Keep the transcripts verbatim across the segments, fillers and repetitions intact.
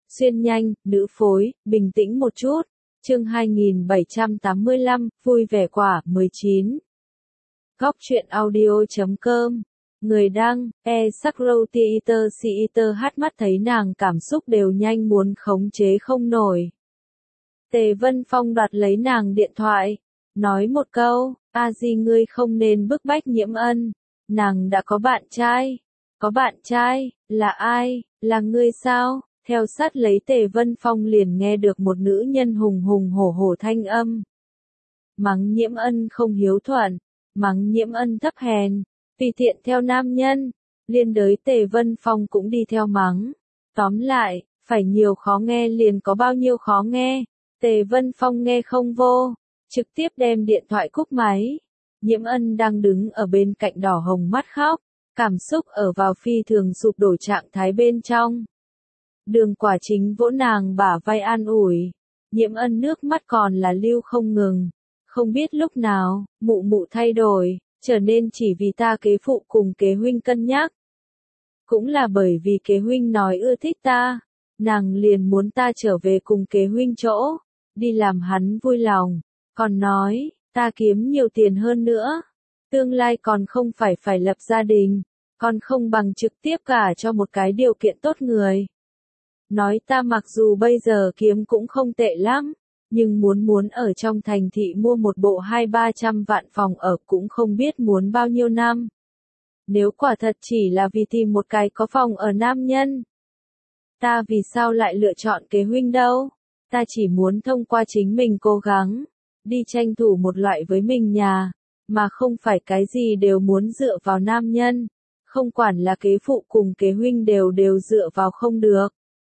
xuyên nhanh, nữ phối, bình tĩnh một chút. Chương hai nghìn bảy trăm tám mươi lăm, vui vẻ quả, mười chín. Góc truyện audio chấm com. Người đăng, e Sakro Theater Theater hát mắt thấy nàng cảm xúc đều nhanh muốn khống chế không nổi. Tề Vân Phong đoạt lấy nàng điện thoại, nói một câu, a di ngươi không nên bức bách Nhiễm Ân, nàng đã có bạn trai. Có bạn trai, là ai, là ngươi sao? Theo sát lấy Tề Vân Phong liền nghe được một nữ nhân hùng hùng hổ hổ thanh âm. Mắng Nhiễm Ân không hiếu thuận, mắng Nhiễm Ân thấp hèn, tùy tiện theo nam nhân, liên đới Tề Vân Phong cũng đi theo mắng. Tóm lại, phải nhiều khó nghe liền có bao nhiêu khó nghe, Tề Vân Phong nghe không vô, trực tiếp đem điện thoại cúp máy. Nhiễm Ân đang đứng ở bên cạnh đỏ hồng mắt khóc, cảm xúc ở vào phi thường sụp đổ trạng thái bên trong. Đường Quả Chính vỗ nàng bả vai an ủi, Nhiễm Ân nước mắt còn là lưu không ngừng, không biết lúc nào, mụ mụ thay đổi, trở nên chỉ vì ta kế phụ cùng kế huynh cân nhắc. Cũng là bởi vì kế huynh nói ưa thích ta, nàng liền muốn ta trở về cùng kế huynh chỗ, đi làm hắn vui lòng, còn nói, ta kiếm nhiều tiền hơn nữa, tương lai còn không phải phải lập gia đình, còn không bằng trực tiếp cả cho một cái điều kiện tốt người. Nói ta mặc dù bây giờ kiếm cũng không tệ lắm, nhưng muốn muốn ở trong thành thị mua một bộ hai ba trăm vạn phòng ở cũng không biết muốn bao nhiêu năm. Nếu quả thật chỉ là vì tìm một cái có phòng ở nam nhân, ta vì sao lại lựa chọn kế huynh đâu? Ta chỉ muốn thông qua chính mình cố gắng, đi tranh thủ một loại với mình nhà, mà không phải cái gì đều muốn dựa vào nam nhân, không quản là kế phụ cùng kế huynh đều đều dựa vào không được.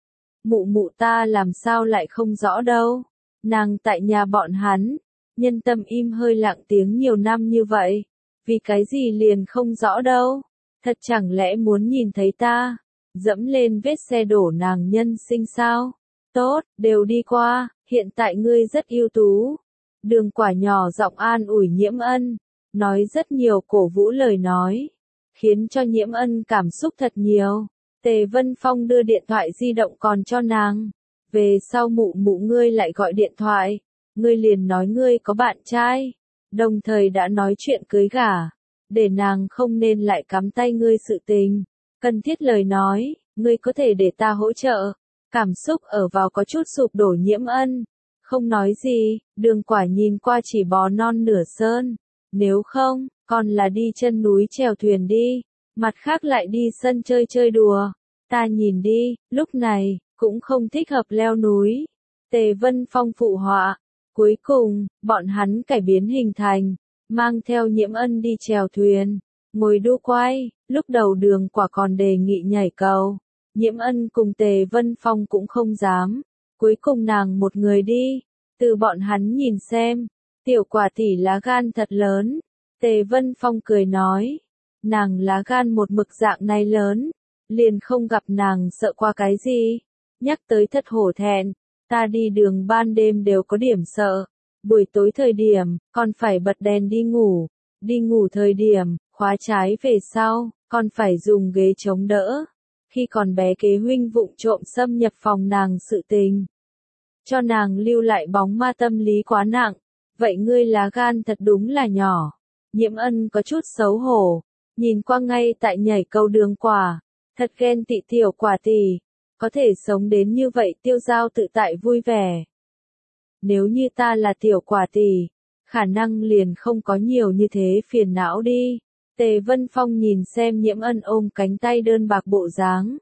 Mụ mụ ta làm sao lại không rõ đâu, nàng tại nhà bọn hắn, nhân tâm im hơi lặng tiếng nhiều năm như vậy, vì cái gì liền không rõ đâu, thật chẳng lẽ muốn nhìn thấy ta, dẫm lên vết xe đổ nàng nhân sinh sao? Tốt, đều đi qua, hiện tại ngươi rất ưu tú. Đường Quả nhỏ giọng an ủi Nhiễm Ân, nói rất nhiều cổ vũ lời nói, khiến cho Nhiễm Ân cảm xúc thật nhiều. Tề Vân Phong đưa điện thoại di động còn cho nàng. Về sau mụ mụ ngươi lại gọi điện thoại, ngươi liền nói ngươi có bạn trai, đồng thời đã nói chuyện cưới gả, để nàng không nên lại cắm tay ngươi sự tình. Cần thiết lời nói, ngươi có thể để ta hỗ trợ. Cảm xúc ở vào có chút sụp đổ Nhiễm Ân, không nói gì, Đường Quả nhìn qua chỉ bó non nửa sơn, nếu không, còn là đi chân núi chèo thuyền đi, mặt khác lại đi sân chơi chơi đùa, ta nhìn đi, lúc này, cũng không thích hợp leo núi. Tề Vân Phong phụ họa, cuối cùng, bọn hắn cải biến hình thành, mang theo Nhiễm Ân đi chèo thuyền, ngồi đu quay, lúc đầu Đường Quả còn đề nghị nhảy cầu. Nhiễm Ân cùng Tề Vân Phong cũng không dám, cuối cùng nàng một người đi, từ bọn hắn nhìn xem, tiểu Quả tỷ lá gan thật lớn, Tề Vân Phong cười nói, nàng lá gan một mực dạng này lớn, liền không gặp nàng sợ qua cái gì, nhắc tới thật hổ thẹn, ta đi đường ban đêm đều có điểm sợ, buổi tối thời điểm, còn phải bật đèn đi ngủ, đi ngủ thời điểm, khóa trái về sau, còn phải dùng ghế chống đỡ. Khi còn bé kế huynh vụng trộm xâm nhập phòng nàng sự tình, cho nàng lưu lại bóng ma tâm lý quá nặng, vậy ngươi lá gan thật đúng là nhỏ. Nhiễm Ân có chút xấu hổ, nhìn qua ngay tại nhảy cầu Đường Quả, thật ghen tị tiểu Quả tỷ, có thể sống đến như vậy tiêu dao tự tại vui vẻ. Nếu như ta là tiểu Quả tỷ, khả năng liền không có nhiều như thế phiền não đi. Tề Vân Phong nhìn xem Nhiễm Ân ôm cánh tay đơn bạc bộ dáng.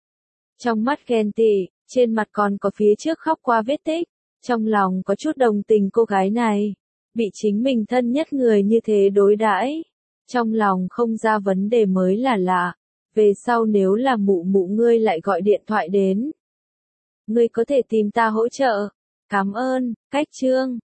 Trong mắt ghen tị, trên mặt còn có phía trước khóc qua vết tích, trong lòng có chút đồng tình cô gái này, bị chính mình thân nhất người như thế đối đãi, trong lòng không ra vấn đề mới là lạ, về sau nếu là mụ mụ ngươi lại gọi điện thoại đến, ngươi có thể tìm ta hỗ trợ. Cảm ơn, cách chương.